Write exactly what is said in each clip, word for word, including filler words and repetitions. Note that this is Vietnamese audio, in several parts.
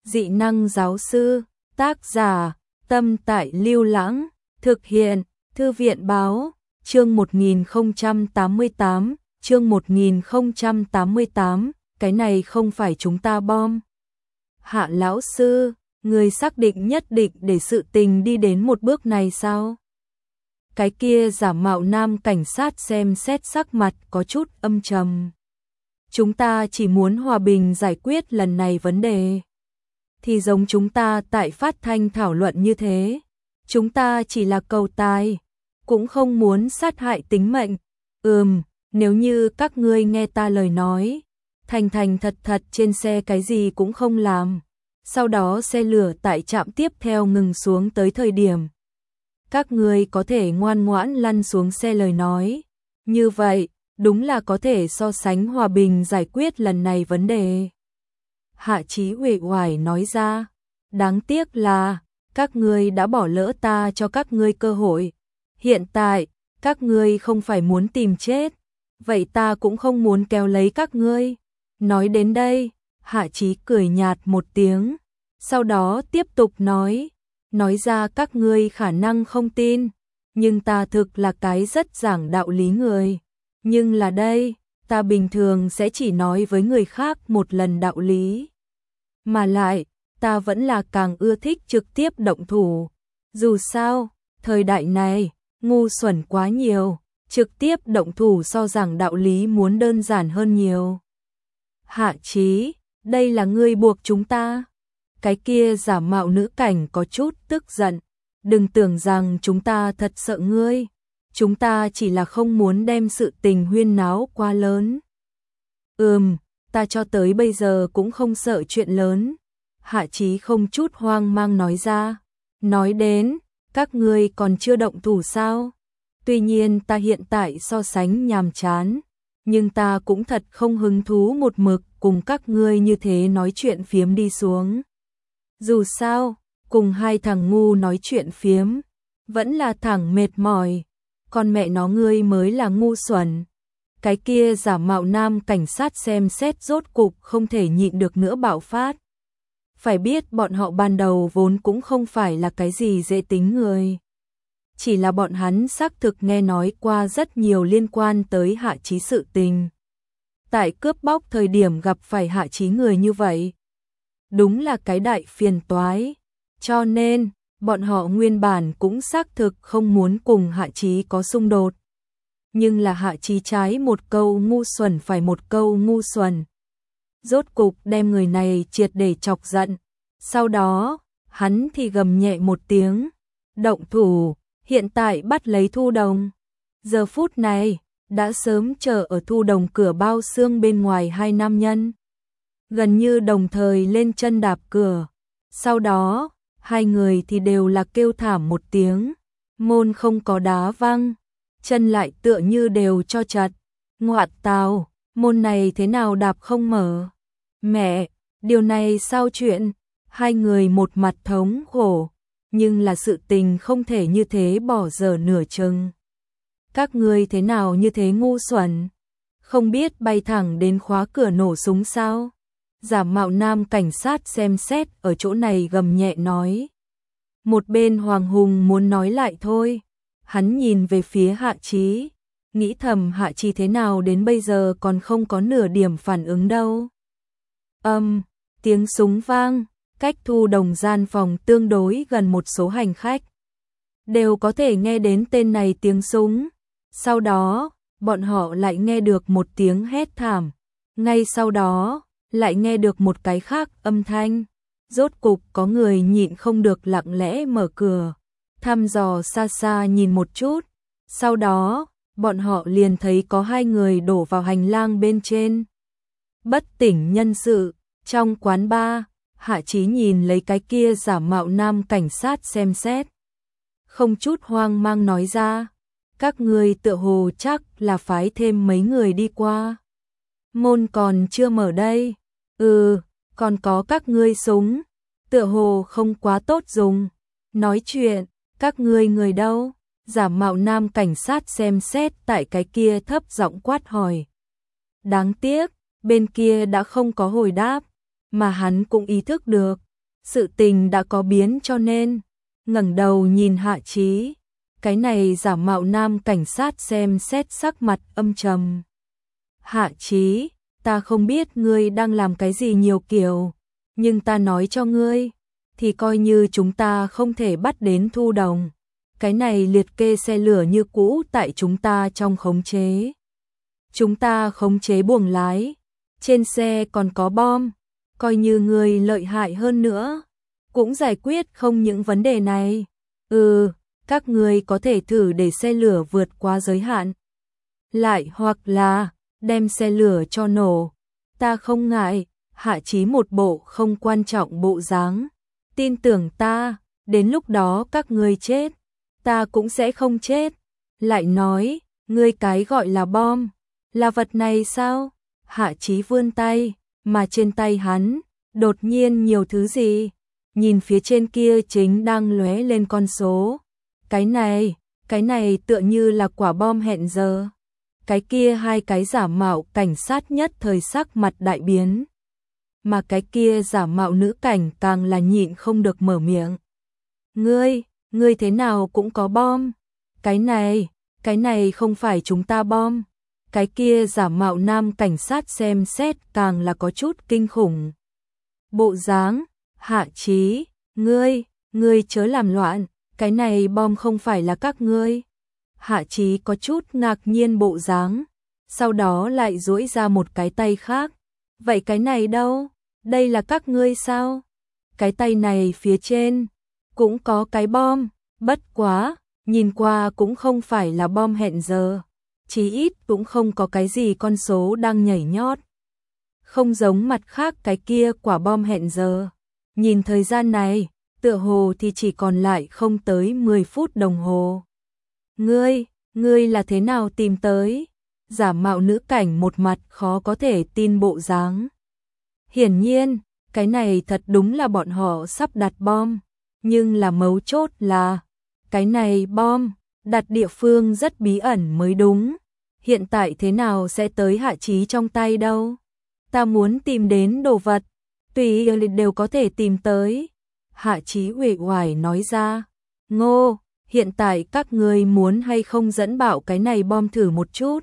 Dị năng giáo sư, tác giả, Tâm Tại Lưu Lãng, thực hiện, Thư viện báo, chương một nghìn không trăm tám mươi tám, chương một nghìn không trăm tám mươi tám, cái này không phải chúng ta bom. Hạ lão sư, người xác định nhất định để sự tình đi đến một bước này sao? Cái kia giả mạo nam cảnh sát xem xét sắc mặt có chút âm trầm. Chúng ta chỉ muốn hòa bình giải quyết lần này vấn đề. Thì giống chúng ta tại phát thanh thảo luận như thế. Chúng ta chỉ là cầu tài, cũng không muốn sát hại tính mệnh. Ừm, nếu như các ngươi nghe ta lời nói, thành thành thật thật trên xe cái gì cũng không làm. Sau đó xe lửa tại trạm tiếp theo ngừng xuống tới thời điểm. Các ngươi có thể ngoan ngoãn lăn xuống xe lời nói. Như vậy, đúng là có thể so sánh hòa bình giải quyết lần này vấn đề. Hạ Chí uể oải nói ra, đáng tiếc là, các ngươi đã bỏ lỡ ta cho các ngươi cơ hội. Hiện tại, các ngươi không phải muốn tìm chết, vậy ta cũng không muốn kéo lấy các ngươi. Nói đến đây, Hạ Chí cười nhạt một tiếng, sau đó tiếp tục nói, nói ra các ngươi khả năng không tin, nhưng ta thực là cái rất giảng đạo lý người. Nhưng là đây, ta bình thường sẽ chỉ nói với người khác một lần đạo lý. Mà lại, ta vẫn là càng ưa thích trực tiếp động thủ. Dù sao, thời đại này, ngu xuẩn quá nhiều, trực tiếp động thủ so giảng đạo lý muốn đơn giản hơn nhiều. Hạ Chí, đây là ngươi buộc chúng ta. Cái kia giả mạo nữ cảnh có chút tức giận. Đừng tưởng rằng chúng ta thật sợ ngươi. Chúng ta chỉ là không muốn đem sự tình huyên náo quá lớn. Ừm, ta cho tới bây giờ cũng không sợ chuyện lớn. Hạ Chí không chút hoang mang nói ra. Nói đến, các ngươi còn chưa động thủ sao? Tuy nhiên ta hiện tại so sánh nhàm chán, nhưng ta cũng thật không hứng thú một mực cùng các ngươi như thế nói chuyện phiếm đi xuống. Dù sao, cùng hai thằng ngu nói chuyện phiếm, vẫn là thằng mệt mỏi. Con mẹ nó ngươi mới là ngu xuẩn. Cái kia giả mạo nam cảnh sát xem xét rốt cục không thể nhịn được nữa bạo phát. Phải biết bọn họ ban đầu vốn cũng không phải là cái gì dễ tính người. Chỉ là bọn hắn xác thực nghe nói qua rất nhiều liên quan tới Hạ Chí sự tình. Tại cướp bóc thời điểm gặp phải Hạ Chí người như vậy. Đúng là cái đại phiền toái. Cho nên, bọn họ nguyên bản cũng xác thực không muốn cùng Hạ Chí có xung đột. Nhưng là Hạ Chí trái một câu ngu xuẩn phải một câu ngu xuẩn. Rốt cục đem người này triệt để chọc giận. Sau đó, hắn thì gầm nhẹ một tiếng. Động thủ, hiện tại bắt lấy Thu Đồng. Giờ phút này, đã sớm chờ ở Thu Đồng cửa bao xương bên ngoài hai nam nhân. Gần như đồng thời lên chân đạp cửa. Sau đó, hai người thì đều là kêu thảm một tiếng. Môn không có đá văng, chân lại tựa như đều cho chặt. Ngoạt tào, môn này thế nào đạp không mở? Mẹ, điều này sao chuyện? Hai người một mặt thống khổ, nhưng là sự tình không thể như thế bỏ dở nửa chừng. Các ngươi thế nào như thế ngu xuẩn? Không biết bay thẳng đến khóa cửa nổ súng sao? Giả mạo nam cảnh sát xem xét ở chỗ này gầm nhẹ nói. Một bên Hoàng Hùng muốn nói lại thôi. Hắn nhìn về phía Hạ Chí, nghĩ thầm Hạ Chí thế nào đến bây giờ còn không có nửa điểm phản ứng đâu. Âm, tiếng súng vang, cách Thu Đồng gian phòng tương đối gần một số hành khách. Đều có thể nghe đến tên này tiếng súng. Sau đó, bọn họ lại nghe được một tiếng hét thảm. Ngay sau đó, lại nghe được một cái khác âm thanh. Rốt cục có người nhịn không được lặng lẽ mở cửa, thăm dò xa xa nhìn một chút. Sau đó, bọn họ liền thấy có hai người đổ vào hành lang bên trên. Bất tỉnh nhân sự, trong quán bar, Hạ Chí nhìn lấy cái kia giả mạo nam cảnh sát xem xét. Không chút hoang mang nói ra, các người tựa hồ chắc là phái thêm mấy người đi qua. Môn còn chưa mở đây. Ừ, còn có các ngươi súng, tựa hồ không quá tốt dùng. Nói chuyện, các ngươi người đâu? Giả mạo nam cảnh sát xem xét tại cái kia thấp giọng quát hỏi. Đáng tiếc, bên kia đã không có hồi đáp, mà hắn cũng ý thức được, Sự tình đã có biến cho nên ngẩng đầu nhìn Hạ Chí. Cái này giả mạo nam cảnh sát xem xét sắc mặt âm trầm. Hạ Chí, ta không biết ngươi đang làm cái gì nhiều kiểu, nhưng ta nói cho ngươi, thì coi như chúng ta không thể bắt đến Thu Đồng. Cái này liệt kê xe lửa như cũ tại chúng ta trong khống chế. Chúng ta khống chế buồng lái, trên xe còn có bom, coi như ngươi lợi hại hơn nữa, cũng giải quyết không những vấn đề này. Ừ, các ngươi có thể thử để xe lửa vượt qua giới hạn. Lại hoặc là đem xe lửa cho nổ. Ta không ngại. Hạ Chí một bộ không quan trọng bộ dáng. Tin tưởng ta, đến lúc đó các ngươi chết, ta cũng sẽ không chết. Lại nói, ngươi cái gọi là bom, là vật này sao? Hạ Chí vươn tay, mà trên tay hắn, đột nhiên nhiều thứ gì? Nhìn phía trên kia chính đang lóe lên con số. Cái này, cái này tựa như là quả bom hẹn giờ. Cái kia hai cái giả mạo cảnh sát nhất thời sắc mặt đại biến. Mà cái kia giả mạo nữ cảnh càng là nhịn không được mở miệng. Ngươi, ngươi thế nào cũng có bom. Cái này, cái này không phải chúng ta bom. Cái kia giả mạo nam cảnh sát xem xét càng là có chút kinh khủng. Bộ dáng, Hạ Chí, ngươi, ngươi chớ làm loạn, cái này bom không phải là các ngươi. Hạ Chí có chút ngạc nhiên bộ dáng, sau đó lại duỗi ra một cái tay khác. Vậy cái này đâu? Đây là các ngươi sao? Cái tay này phía trên cũng có cái bom, bất quá, nhìn qua cũng không phải là bom hẹn giờ, chí ít cũng không có cái gì con số đang nhảy nhót. Không giống mặt khác cái kia quả bom hẹn giờ. Nhìn thời gian này, tựa hồ thì chỉ còn lại không tới mười phút đồng hồ. Ngươi, ngươi là thế nào tìm tới? Giả mạo nữ cảnh một mặt khó có thể tin bộ dáng. Hiển nhiên, cái này thật đúng là bọn họ sắp đặt bom, nhưng là mấu chốt là cái này bom đặt địa phương rất bí ẩn mới đúng. Hiện tại thế nào sẽ tới Hạ Chí trong tay đâu? Ta muốn tìm đến đồ vật, tùy đều có thể tìm tới. Hạ Chí uể oải nói ra. Ngô, hiện tại các ngươi muốn hay không dẫn bảo cái này bom thử một chút?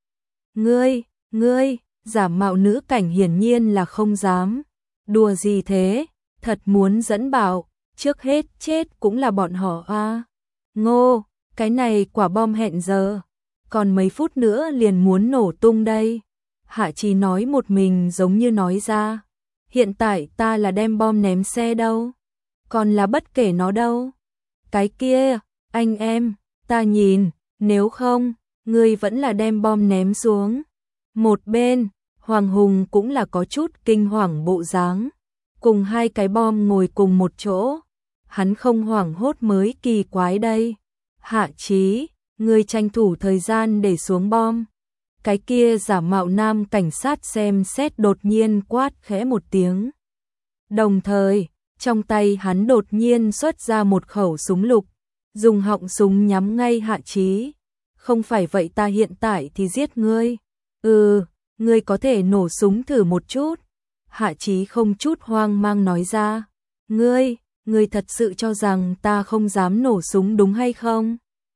Ngươi, ngươi, giả mạo nữ cảnh hiển nhiên là không dám. Đùa gì thế, thật muốn dẫn bảo, trước hết chết cũng là bọn họ a. Ngô, cái này quả bom hẹn giờ, còn mấy phút nữa liền muốn nổ tung đây. Hạ Chí nói một mình giống như nói ra. Hiện tại ta là đem bom ném xe đâu, còn là bất kể nó đâu. Cái kia, anh em, ta nhìn, nếu không, ngươi vẫn là đem bom ném xuống. Một bên, Hoàng Hùng cũng là có chút kinh hoàng bộ dáng, cùng hai cái bom ngồi cùng một chỗ. Hắn không hoảng hốt mới kỳ quái đây. Hạ Chí, ngươi tranh thủ thời gian để xuống bom. Cái kia giả mạo nam cảnh sát xem xét đột nhiên quát khẽ một tiếng. Đồng thời, trong tay hắn đột nhiên xuất ra một khẩu súng lục, dùng họng súng nhắm ngay Hạ Chí. Không phải vậy ta hiện tại thì giết ngươi. Ừ, ngươi có thể nổ súng thử một chút. Hạ Chí không chút hoang mang nói ra. Ngươi, ngươi thật sự cho rằng ta không dám nổ súng đúng hay không?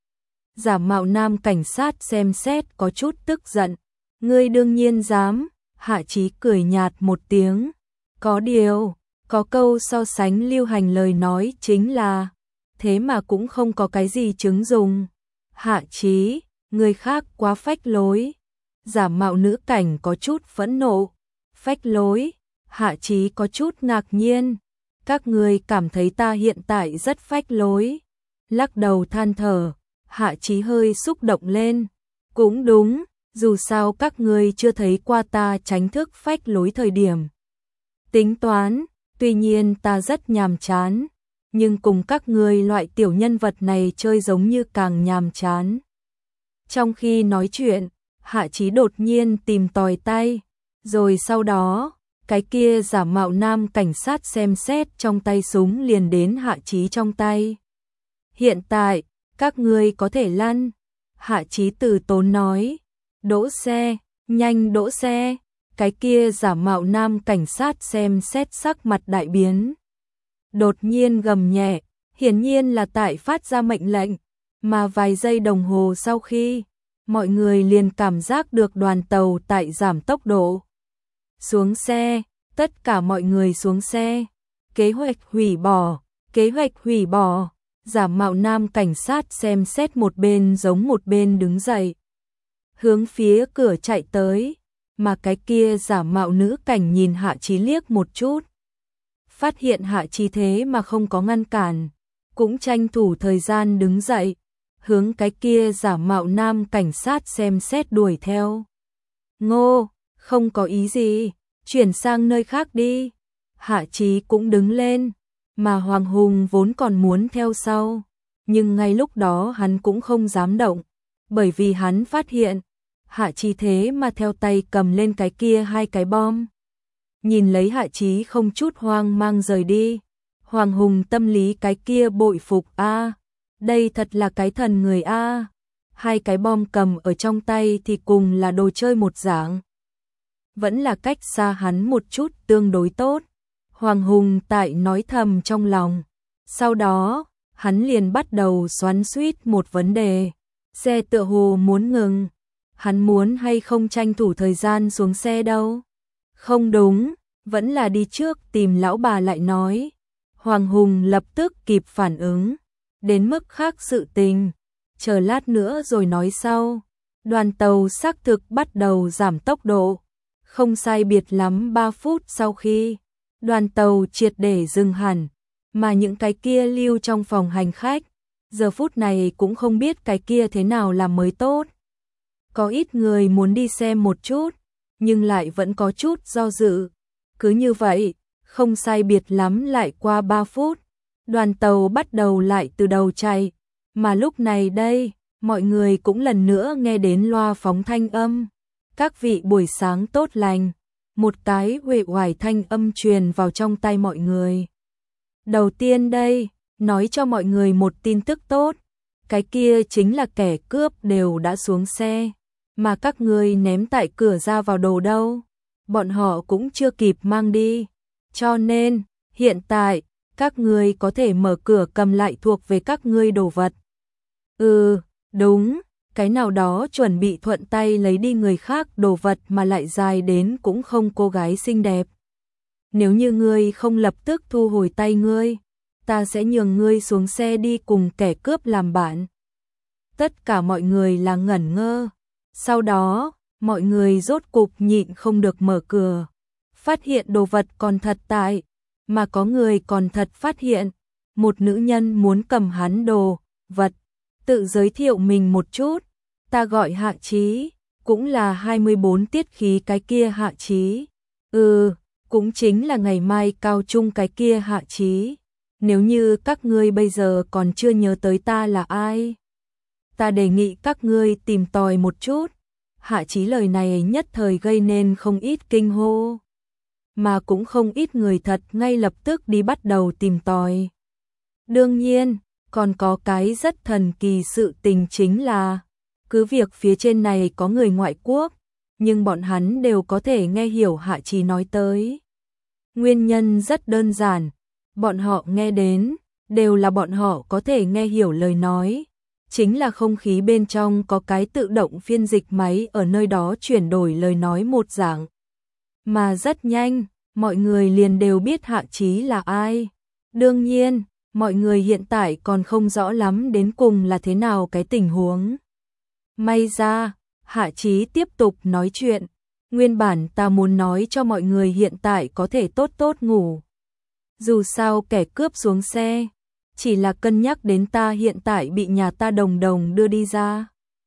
Giả mạo nam cảnh sát xem xét có chút tức giận. Ngươi đương nhiên dám. Hạ Chí cười nhạt một tiếng. Có điều, có câu so sánh lưu hành lời nói chính là thế mà cũng không có cái gì chứng dùng. Hạ Chí, người khác quá phách lối. Giả mạo nữ cảnh có chút phẫn nộ. Phách lối? Hạ Chí có chút ngạc nhiên. Các người cảm thấy ta hiện tại rất phách lối. Lắc đầu than thở. Hạ Chí hơi xúc động lên. Cũng đúng, dù sao các người chưa thấy qua ta tránh thức phách lối thời điểm. Tính toán, tuy nhiên ta rất nhàm chán, nhưng cùng các người loại tiểu nhân vật này chơi giống như càng nhàm chán. Trong khi nói chuyện, Hạ Chí đột nhiên tìm tòi tay, rồi sau đó, cái kia giả mạo nam cảnh sát xem xét trong tay súng liền đến Hạ Chí trong tay. Hiện tại, các ngươi có thể lăn. Hạ Chí từ tốn nói. Đỗ xe, nhanh đỗ xe. Cái kia giả mạo nam cảnh sát xem xét sắc mặt đại biến. đột nhiên gầm nhẹ, hiển nhiên là tại phát ra mệnh lệnh, mà vài giây đồng hồ sau khi, mọi người liền cảm giác được đoàn tàu tại giảm tốc độ. Xuống xe, tất cả mọi người xuống xe. Kế hoạch hủy bỏ, kế hoạch hủy bỏ. Giả mạo nam cảnh sát xem xét một bên giống một bên đứng dậy. Hướng phía cửa chạy tới, mà cái kia giả mạo nữ cảnh nhìn Hạ Chí liếc một chút. Phát hiện Hạ Chí thế mà không có ngăn cản, cũng tranh thủ thời gian đứng dậy, hướng cái kia giả mạo nam cảnh sát xem xét đuổi theo. Ngô, không có ý gì, chuyển sang nơi khác đi. Hạ Chí cũng đứng lên, mà Hoàng Hùng vốn còn muốn theo sau, nhưng ngay lúc đó hắn cũng không dám động, bởi vì hắn phát hiện, Hạ Chí thế mà theo tay cầm lên cái kia hai cái bom. Nhìn lấy Hạ Chí không chút hoang mang rời đi, Hoàng Hùng tâm lý cái kia bội phục a, đây thật là cái thần người a. Hai cái bom cầm ở trong tay thì cùng là đồ chơi một dạng. Vẫn là cách xa hắn một chút tương đối tốt. Hoàng Hùng tại nói thầm trong lòng. Sau đó, hắn liền bắt đầu xoắn xuýt một vấn đề. Xe tựa hồ muốn ngừng. Hắn muốn hay không tranh thủ thời gian xuống xe đâu. Không đúng, vẫn là đi trước tìm lão bà lại nói. Hoàng Hùng lập tức kịp phản ứng. Đến mức khác sự tình. Chờ lát nữa rồi nói sau. Đoàn tàu xác thực bắt đầu giảm tốc độ. Không sai biệt lắm ba phút sau khi đoàn tàu triệt để dừng hẳn, mà những cái kia lưu trong phòng hành khách, giờ phút này cũng không biết cái kia thế nào làm mới tốt. Có ít người muốn đi xem một chút, nhưng lại vẫn có chút do dự. Cứ như vậy, không sai biệt lắm lại qua ba phút, đoàn tàu bắt đầu lại từ đầu chạy, mà lúc này đây, mọi người cũng lần nữa nghe đến loa phóng thanh âm. Các vị buổi sáng tốt lành. Một cái uể oải thanh âm truyền vào trong tai mọi người. Đầu tiên đây, nói cho mọi người một tin tức tốt. Cái kia chính là kẻ cướp đều đã xuống xe. Mà các ngươi ném tại cửa ra vào đồ đâu. Bọn họ cũng chưa kịp mang đi. Cho nên, hiện tại, các ngươi có thể mở cửa cầm lại thuộc về các ngươi đồ vật. Ừ, đúng. Cái nào đó chuẩn bị thuận tay lấy đi người khác đồ vật mà lại dài đến cũng không cô gái xinh đẹp. Nếu như ngươi không lập tức thu hồi tay ngươi, ta sẽ nhường ngươi xuống xe đi cùng kẻ cướp làm bạn. Tất cả mọi người là ngẩn ngơ. Sau đó, mọi người rốt cục nhịn không được mở cửa. Phát hiện đồ vật còn thật tại, mà có người còn thật phát hiện. Một nữ nhân muốn cầm hắn đồ, vật. Tự giới thiệu mình một chút, ta gọi Hạ Chí, cũng là hai mươi bốn tiết khí cái kia Hạ Chí. Ừ, cũng chính là ngày mai cao trung cái kia Hạ Chí. Nếu như các ngươi bây giờ còn chưa nhớ tới ta là ai, ta đề nghị các ngươi tìm tòi một chút. Hạ Chí lời này nhất thời gây nên không ít kinh hô, mà cũng không ít người thật ngay lập tức đi bắt đầu tìm tòi. Đương nhiên, còn có cái rất thần kỳ sự tình chính là, cứ việc phía trên này có người ngoại quốc, nhưng bọn hắn đều có thể nghe hiểu Hạ Chí nói tới. Nguyên nhân rất đơn giản, bọn họ nghe đến, đều là bọn họ có thể nghe hiểu lời nói. Chính là không khí bên trong có cái tự động phiên dịch máy ở nơi đó chuyển đổi lời nói một dạng. Mà rất nhanh, mọi người liền đều biết Hạ Chí là ai. Đương nhiên, mọi người hiện tại còn không rõ lắm đến cùng là thế nào cái tình huống. May ra, Hạ Chí tiếp tục nói chuyện. Nguyên bản ta muốn nói cho mọi người hiện tại có thể tốt tốt ngủ. Dù sao kẻ cướp xuống xe, chỉ là cân nhắc đến ta hiện tại bị nhà ta đồng đồng đưa đi ra.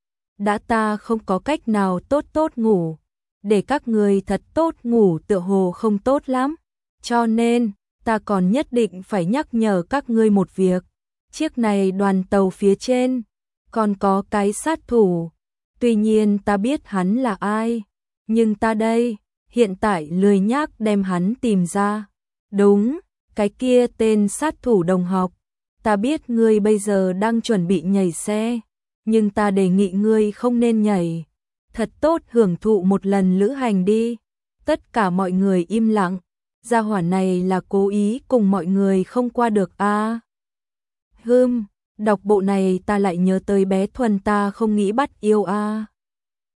Đã ta không có cách nào tốt tốt ngủ, để các người thật tốt ngủ tựa hồ không tốt lắm. Cho nên, ta còn nhất định phải nhắc nhở các ngươi một việc. Chiếc này đoàn tàu phía trên, còn có cái sát thủ. Tuy nhiên ta biết hắn là ai, nhưng ta đây, hiện tại lười nhác đem hắn tìm ra. Đúng, cái kia tên sát thủ đồng học. Ta biết ngươi bây giờ đang chuẩn bị nhảy xe, nhưng ta đề nghị ngươi không nên nhảy. Thật tốt hưởng thụ một lần lữ hành đi. Tất cả mọi người im lặng. gia hỏa này là cố ý cùng mọi người không qua được a. À. Hừm, đọc bộ này ta lại nhớ tới bé Thuần ta không nghĩ bắt yêu a. À.